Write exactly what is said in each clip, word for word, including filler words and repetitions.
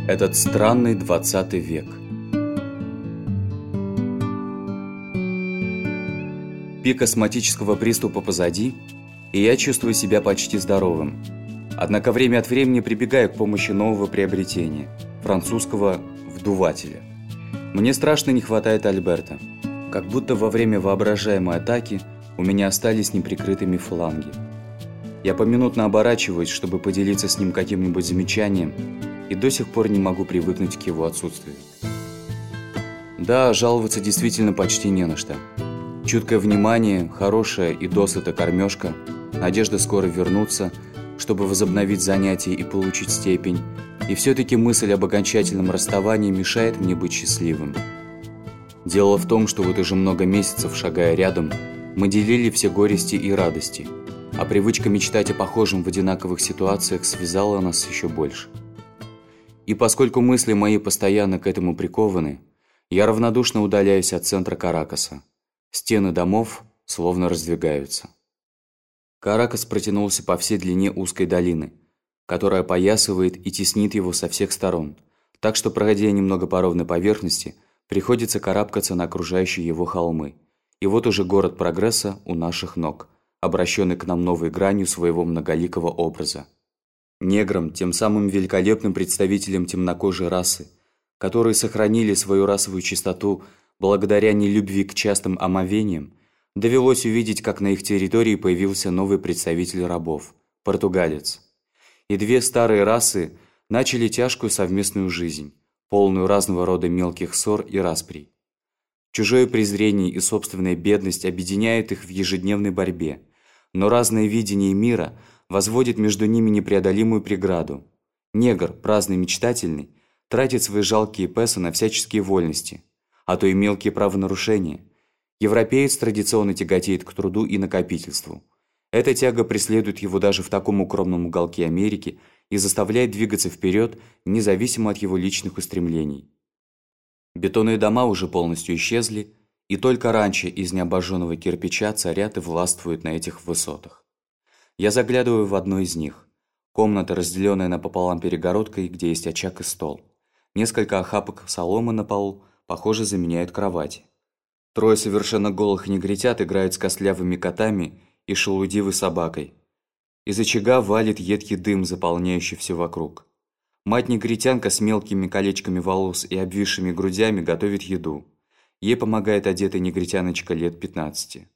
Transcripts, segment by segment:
Этот странный двадцатый век. Пик астматического приступа позади, и я чувствую себя почти здоровым. Однако время от времени прибегаю к помощи нового приобретения – французского вдувателя. Мне страшно не хватает Альберта. Как будто во время воображаемой атаки у меня остались неприкрытыми фланги. Я поминутно оборачиваюсь, чтобы поделиться с ним каким-нибудь замечанием, и до сих пор не могу привыкнуть к его отсутствию. Да, жаловаться действительно почти не на что. Чуткое внимание, хорошая и досыта кормежка, надежда скоро вернуться, чтобы возобновить занятия и получить степень, и все-таки мысль об окончательном расставании мешает мне быть счастливым. Дело в том, что вот уже много месяцев, шагая рядом, мы делили все горести и радости, а привычка мечтать о похожем в одинаковых ситуациях связала нас еще больше. И поскольку мысли мои постоянно к этому прикованы, я равнодушно удаляюсь от центра Каракаса. Стены домов словно раздвигаются. Каракас протянулся по всей длине узкой долины, которая опоясывает и теснит его со всех сторон, так что, проходя немного по ровной поверхности, приходится карабкаться на окружающие его холмы. И вот уже город прогресса у наших ног, обращенный к нам новой гранью своего многоликого образа. Неграм, тем самым великолепным представителям темнокожей расы, которые сохранили свою расовую чистоту благодаря нелюбви к частым омовениям, довелось увидеть, как на их территории появился новый представитель рабов – португалец. И две старые расы начали тяжкую совместную жизнь, полную разного рода мелких ссор и расприй. Чужое презрение и собственная бедность объединяют их в ежедневной борьбе, но разное видение мира возводит между ними непреодолимую преграду. Негр, праздный и мечтательный, тратит свои жалкие песо на всяческие вольности, а то и мелкие правонарушения. Европеец традиционно тяготеет к труду и накопительству. Эта тяга преследует его даже в таком укромном уголке Америки и заставляет двигаться вперед, независимо от его личных устремлений. Бетонные дома уже полностью исчезли, и только ранчо из необожженного кирпича царят и властвуют на этих высотах. Я заглядываю в одну из них. Комната, разделенная напополам перегородкой, где есть очаг и стол. Несколько охапок соломы на полу, похоже, заменяют кровати. Трое совершенно голых негритят играют с костлявыми котами и шелудивой собакой. Из очага валит едкий дым, заполняющий все вокруг. Мать-негритянка с мелкими колечками волос и обвисшими грудями готовит еду. Ей помогает одетая негритяночка лет пятнадцати.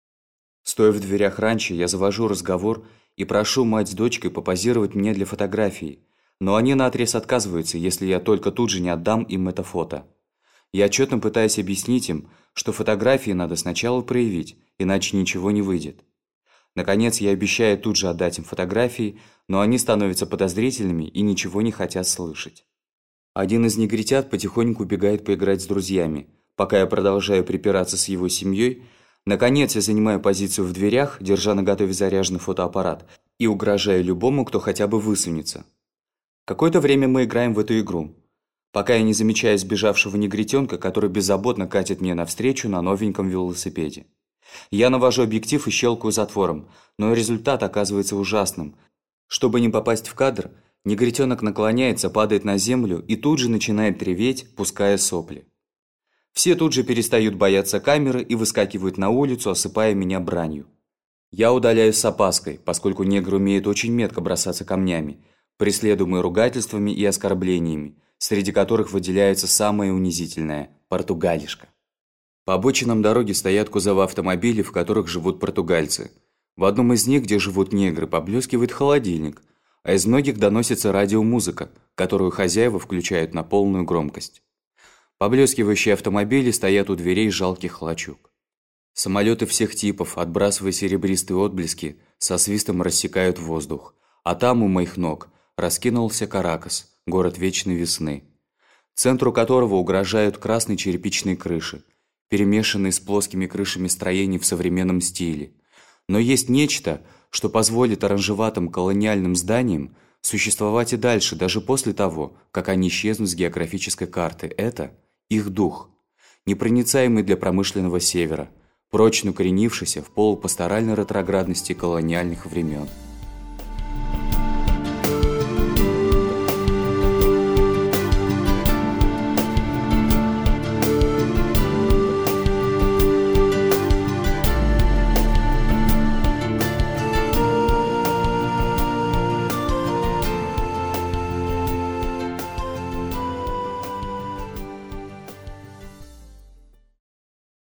Стоя в дверях ранчо, я завожу разговор и прошу мать с дочкой попозировать мне для фотографии, но они наотрез отказываются, если я только тут же не отдам им это фото. Я отчетно пытаюсь объяснить им, что фотографии надо сначала проявить, иначе ничего не выйдет. Наконец, я обещаю тут же отдать им фотографии, но они становятся подозрительными и ничего не хотят слышать. Один из негритят потихоньку убегает поиграть с друзьями, пока я продолжаю припираться с его семьей. Наконец, я занимаю позицию в дверях, держа наготове заряженный фотоаппарат и угрожая любому, кто хотя бы высунется. Какое-то время мы играем в эту игру, пока я не замечаю сбежавшего негритенка, который беззаботно катит мне навстречу на новеньком велосипеде. Я навожу объектив и щелкаю затвором, но результат оказывается ужасным. Чтобы не попасть в кадр, негритенок наклоняется, падает на землю и тут же начинает реветь, пуская сопли. Все тут же перестают бояться камеры и выскакивают на улицу, осыпая меня бранью. Я удаляюсь с опаской, поскольку негр умеет очень метко бросаться камнями, преследуемый ругательствами и оскорблениями, среди которых выделяется самое унизительное – португалишка. По обочинам дороги стоят кузовы автомобилей, в которых живут португальцы. В одном из них, где живут негры, поблескивает холодильник, а из многих доносится радиомузыка, которую хозяева включают на полную громкость. Поблескивающие автомобили стоят у дверей жалких лачуг. Самолеты всех типов, отбрасывая серебристые отблески, со свистом рассекают воздух, а там у моих ног раскинулся Каракас, город вечной весны, центру которого угрожают красные черепичные крыши, перемешанные с плоскими крышами строений в современном стиле. Но есть нечто, что позволит оранжеватым колониальным зданиям существовать и дальше, даже после того, как они исчезнут с географической карты. Это их дух, непроницаемый для промышленного севера, прочно укоренившийся в полупасторальной ретроградности колониальных времен.